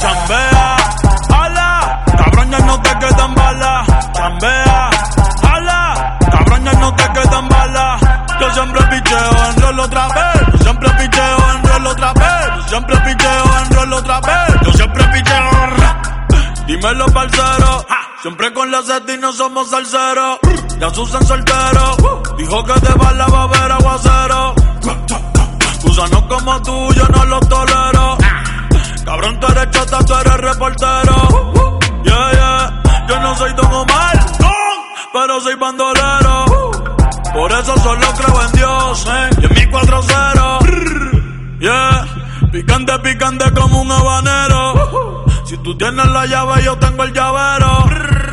chambea, ala, cabrón ya no te quedan balas, chambea, ala, cabrón ya no te quedan balas. Yo siempre picheo en rol otra vez, yo siempre picheo en rol otra vez, yo siempre picheo en rol otra vez, yo siempre picheo. Dímelo parcero, siempre con la seta y no somos salseros. Ya Susan soltero, dijo que de bala va a haber aguacero. Gusanos como tú yo no los tolero. Cabrón, tú eres chota, tú eres reportero. Yeah, yeah, yo no soy Don Omar, pero soy bandolero. Por eso solo creo en Dios, y en mi 4-0. Yeah, picante, picante como un habanero. Si tú tienes la llave, yo tengo el llavero.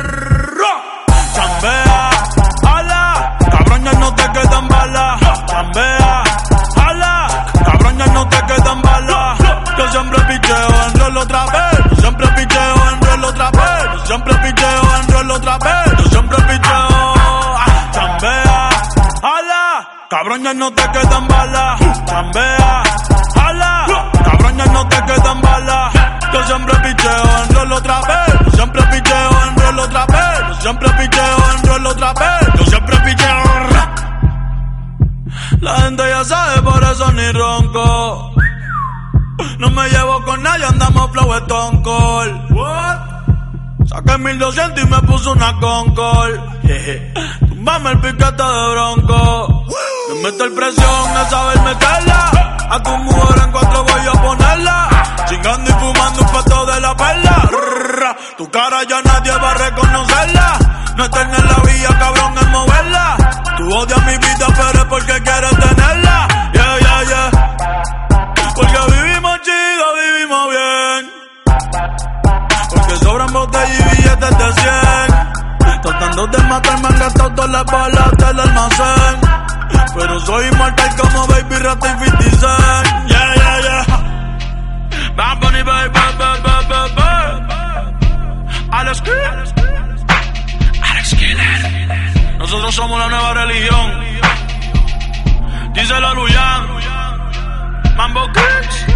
Chambea, ala, cabrón, ya no te quedan balas. Chambea, ala, cabrón, ya no te quedan balas. Yo siempre picheo en rol otra vez, yo siempre picheo en rol otra vez, yo siempre picheo en rol otra vez, yo siempre picheo. Chambea, ala, cabrón, ya no te quedan balas. Chambea, ala, cabrón, ya no te quedan balas. Yo siempre picheo en rol otra vez, yo siempre picheo en rol otra vez, yo siempre picheo en rol otra vez, yo siempre picheo. La gente ya sabe, por eso ni ronco. No me llevo con nadie, andamos flow Stone Cold. Saqué 1200 y me puse una Concord. Tumbame el piquete de bronco. Me meto el presión, a saber meterla. A tu mujer en 4 voy a ponerla. Chingando y fumando un pato de la perla. Tu cara ya nadie va a reconocerla. No estar en la vía, cabrón, es moverla. Tú odias mi vida, pero es porque quieres tenerla. Yeah, yeah, yeah. Porque vivimos chido, vivimos bien. Porque sobran botellas y billetes de 100. Tratando de matarme han gastado todas las balas del almacén. Pero soy inmortal como Baby Rata y 50 Cent. Yeah, yeah, yeah. Bad Bunny, baby, Alex Killer. Nosotros somos la nueva religión. Díselo a Luyan. Mambo Kicks.